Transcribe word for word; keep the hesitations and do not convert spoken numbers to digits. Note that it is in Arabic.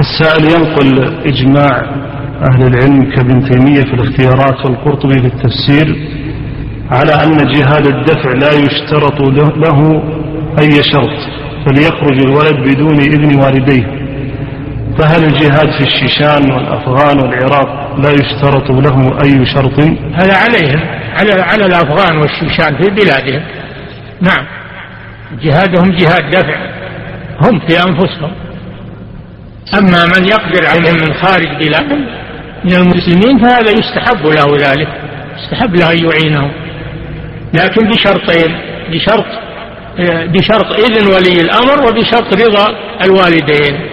السائل ينقل إجماع أهل العلم كابن تيمية في الاختيارات والقرطبي في التفسير على أن جهاد الدفع لا يشترط له أي شرط، فليخرج الولد بدون إذن والديه، فهل الجهاد في الشيشان والأفغان والعراق لا يشترط له أي شرط؟ هذا عليهم، على, على الأفغان والشيشان في بلادهم. نعم، جهادهم جهاد دفع هم في أنفسهم. أما من يقدر عليهم من خارج بلادهم من المسلمين فهذا يستحب له ذلك، يستحب له أن يعينهم، لكن بشرطين، بشرط بشرط إذن ولي الأمر وبشرط رضا الوالدين.